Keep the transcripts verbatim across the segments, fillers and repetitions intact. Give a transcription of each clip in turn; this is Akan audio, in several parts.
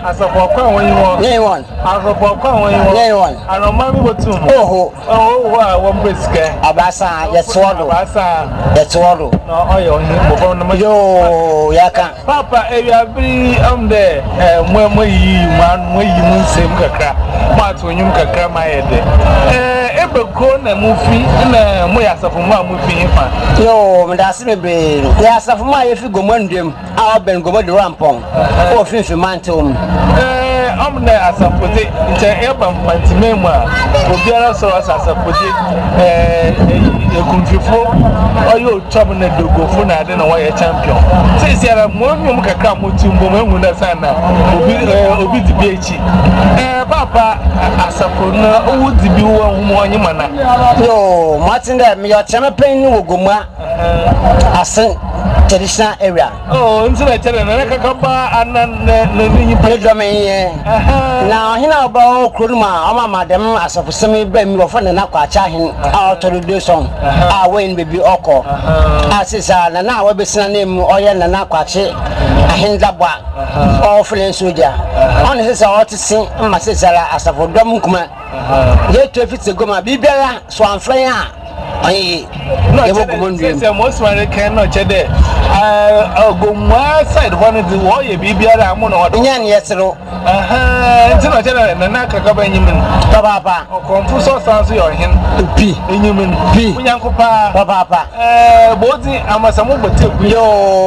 Asafo kwa won yin Yin won. Asafo kwa won yin won. Yin won. Ano ma mi botum. Oho. Oh wa won besika. Abasa ye swallow. Abasa ye swallow. No oyo hin mo fo no Yo yaka. Papa e ya bri am de eh mo mo yi man mo yi mun sem kakra. Ma to nyum kakra ma ye de. Eh ebe ko na mu fi na mo ya asafo mo mu fi fa. Yo me da se bebre. Ya asafo mo ye fi gomandem. A ben gomadu rampon. O fi fi mantom. Eh am na asafo de nche e ba mantime mu a obiara so asafo de eh ekunfifo oyo chom na dogofo na ade na wo ye champion. Say say ara mo nyum kakra mo tumbo mo hu na sana obi obi dibi echi. Eh papa asafo na owu dibi wo hu mo onye mana. Yo Martin da me yo chama pen ni wo gomwa. Asen traditional area. Oh, ntina chere na kakaba anan na ni Pedro me na hina oba okruma ama madam asafo semi ba mi wo fa na kwa cha hin authorization a wen bebi oko asisa na na wa besina na mu oye na na kwa che ahinda bwa all feeling soldier on sisa otisin ma sisa la asafo dom kuma ye to fit goma bibiara so anfran a ayi no say most man can no chede ah gomwa side one the wo ye bibiara amu na odo nya ne yesero aha nti no chede na na kakaba nyimin baba pa confuso sanso yo hin pi nyimin pi unyankopa baba pa eh bodi amasamu boteku yo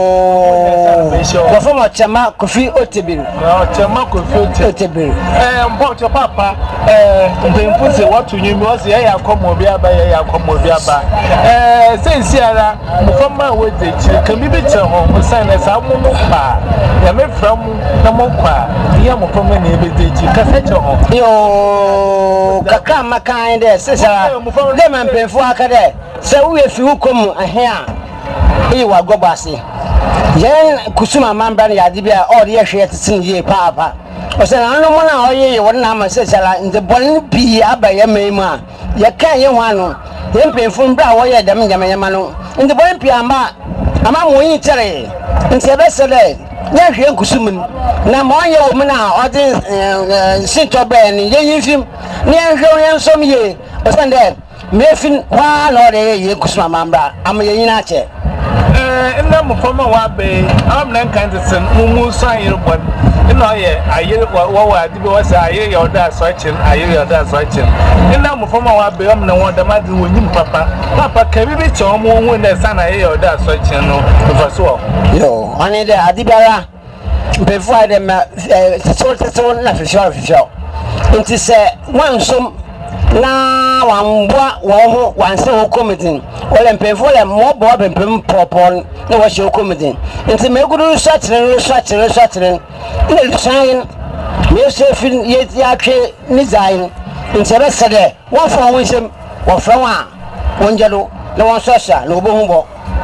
wo fo chama kofi otebiri no chama kofi otebiri eh mbo cho papa eh mpempu se watu nyimi o se ya akomo bi aba ya akomo bi aba eh sensi ara mufama we de chi kan bi bi che ho musan na sa mu mu pa ya me fra mu na mo kwa ya mufama na ebe de chi ka se che ho yo kaka makan de sesa de man pemfu aka de se wo ye fi hukom ahe a e wa gobase yen kusuma mamba na yade bia o de ye hwe tetin ye papa o se na no mo na o ye wo na ma sesa la nde bon bi abaye memu a ye kan ye ho ano ye mpemfu mbra wo ye dem nyamanyama no nde bon pi ama ama mo yin tere nse be se le nya hwe kusum na mo ye wo na o de sinto be ni ye yin fim ni hwe ye nsom ye o se nde mefin kwa no de ye kusuma mamba am ye yin ache eh nna mufama wa be am nan kan de sen mu san yir bon ina ye aye wa wa dibe wa sa aye ya oda so chin aye ya oda so chin ina mufama wa be am na wo da ma di wonyim papa papa ka bi bi che o mo hu na sa na aye ya oda so chin no for so yo ani de adibara before them so so na fi sure fi sure nti se wansom na wambwa wo ho wanse ho committee ole mpemfo le mobo bempem popon na wo she committee nti meguru research research research na design me se fin ye ya twe design nti be se de wo fo won sem wo fra wa wonjelo na won social na obo humbo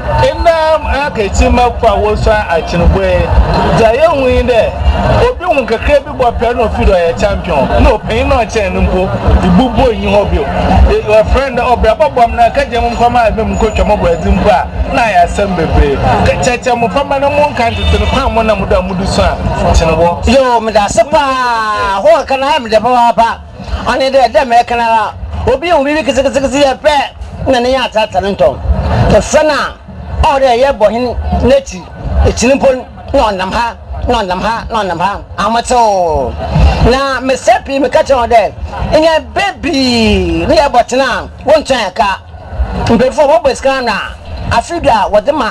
ina aka chi makwa wo so a chinbwe ja ye hu de obi hu kakra bi bo pe no fido ye champion no pen no che npo ibubo yin ho bio your friend obra babom na ka je mu kwama be mu ko twamo bo azimpo a na ya sam bebre cheche mu fama na mu kan tete kwa mu na mu da mu du so a chinbo yo me da sepa ho kana me da papa ani de de me kana obi hu bi kise kise kise ye pe na ne ya ta talento to sana all the year boy neti echinipon no nam ha no nam ha no nam ha amato na me sepi me catch on there in a baby we about now one time ka before what was kana afida what ma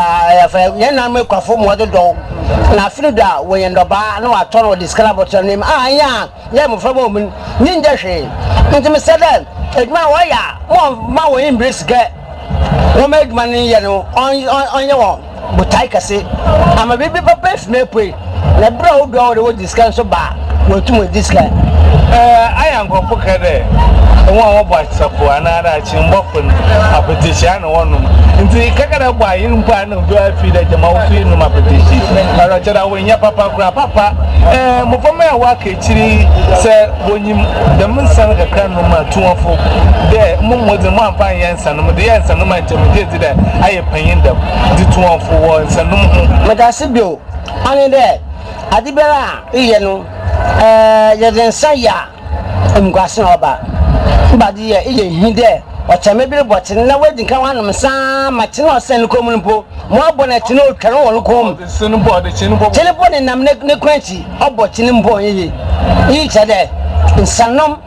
ya na me kwafo mo do na afida we yendoba na wato no disclaimer button name ah ya ya mo from mo ninja hwe nti me said that edma wa ya mo ma wo embrace get wo make money you know on on your butai kase ama bibi papa me pray na bra wo do wo discount so ba wo tu mo discount eh ayan ko pukade won wo ba sapo anara chi mbofun apetition na wonum nti kakara gba yin pa na do afi da jama wo fi no apetition ara chara wo nya papa kura papa eh mo fo me wa ka chiri se wonyim da mun san ka kan no ma tuwafo de mun mo de mo amfa yen san no de yen san no ma chem de de da aye panyin da di tuwafo wo san no me da sibio ani de adibera iye no eh ye den saya mkwase na oba mbadi ye ye hinde ochame bi botin na wadi kan wanum sa mate na osen ko mu mpo mo abo na tino tware won ko sinu bo de chinu bo chele bo ne nam ne ne kwanchi obo chini mbo ye yi chade nsanom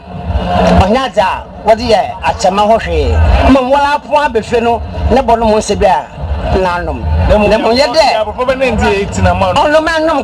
onyaza wadi ye achama ho hwe mo wala po abefe no ne bo no mo se bia nanom ne mo ye de abofo be na ndi eighteen na man ono manom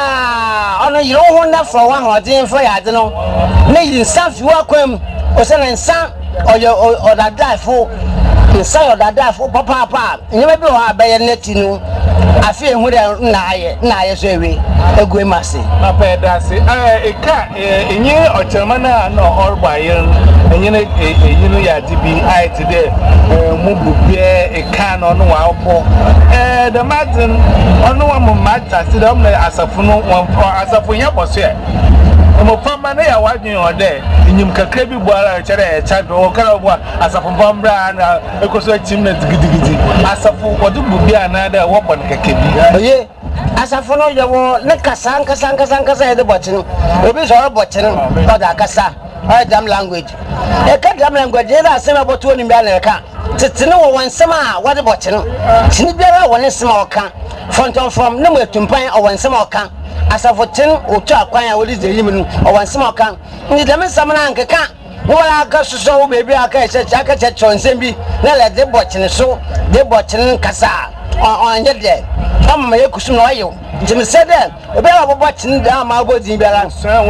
kwa ono yiro ho na fro wa ho den fo ya de no ne yin sanfi wa kwam o se na nsan oyo odadafo nsan odadafo papa papa nyeme bi ho abaye neti no afi ehu de na aye na aye so ewe egwe mase na pe da se eh eka enyi ochema na na orba yin enyi na enyi no ya dibi ai today mu bubie eka na ono wa opo eh the martin ono wa mu mata se dem na asafo no asafo nya boso e mo fama na ya wadwen ode enyim kakra bi buara chere e chado o kara bo asafo mbra na ekoso chim na digidigidi asafo odu bubia na da wo bon kakebi oye asafo no yewo ne kasa kasa kasa kasa e de botin obi so botin o da kasa o jam language e ka jam language e da sema botu ni bia na ka titine wo wansema wade botin tini biara wo ne sema o ka fonton from ne mo tumpan o wansema o ka asafotin otu akwan a wodi zeyim no o wansema o ka ni dem samana nkeka wala aka soso wo bebi aka eche aka che chonsem bi na le de botin so de botin kasa on ye de amma ye kusum no ayo ntimi se de obi a bo botin da ma bodin biara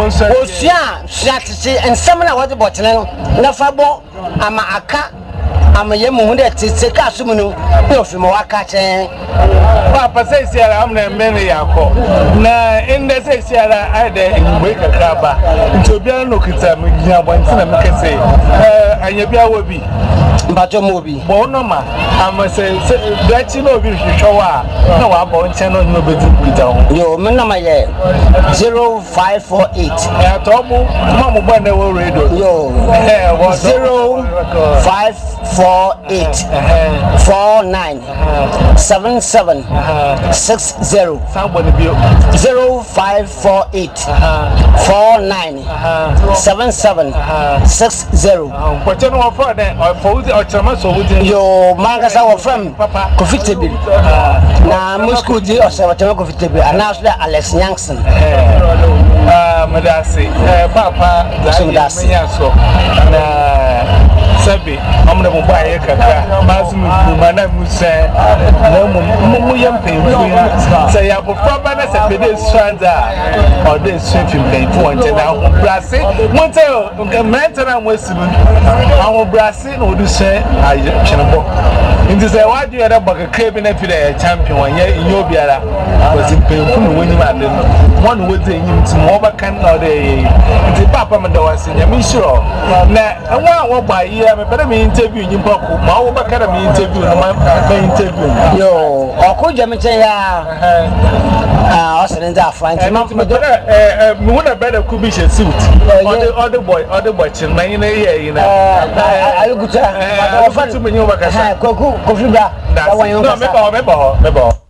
osua sua tete ensem na wodi botin no na fa bo ama aka ama ye mu de tete ka sum no e ofi mo waka chen papa say siara amna mbene yako na inde say siara ade ngwe kakaba ntobia no kita mginya bwantina mekese eh anya bia wobi mbato mobi bo no ma ama say dachi no bi hwehwa na wa bo nchen no no bedi kita ho yo me na ma ye zero five four eight ya to mu ma mu ba na wo radio yo eh zero five four eight four nine seven seven six zero somebody be zero five four eight four nine seven seven six zero. But you know for that for the Ochama so with yo mangasa wa from Kofitebi na Moscow di Osawatema Kofitebi announce that Alex Yankson ah madasi eh papa madasi so na sabi amna mo ba ye kaka masu mu mana musa na mu mu yampe fu say ya bofra ba na se pede stranda or dey swim pay for one na ho brase mo tell mentana mo sibu awon brase na odu se aye chenbo nti say wa du ya ba kaka bi na fi da champion wan ye inyo biara was pay fu no woni ma de one wo dey nyim ti mo ba kan na dey nti papa me da wase nyame sure na enwa wo ba ye me pere me interview nyimpa ko ma wo ba kara me interview no ma me interview yo okoja me chen ya ah osene da front ma eh me wona better could be suit other other boy other boy chin na yin here yin eh aluguta eh ofa tu me nyoba kasa koku kofi bra no me ba me ba me ba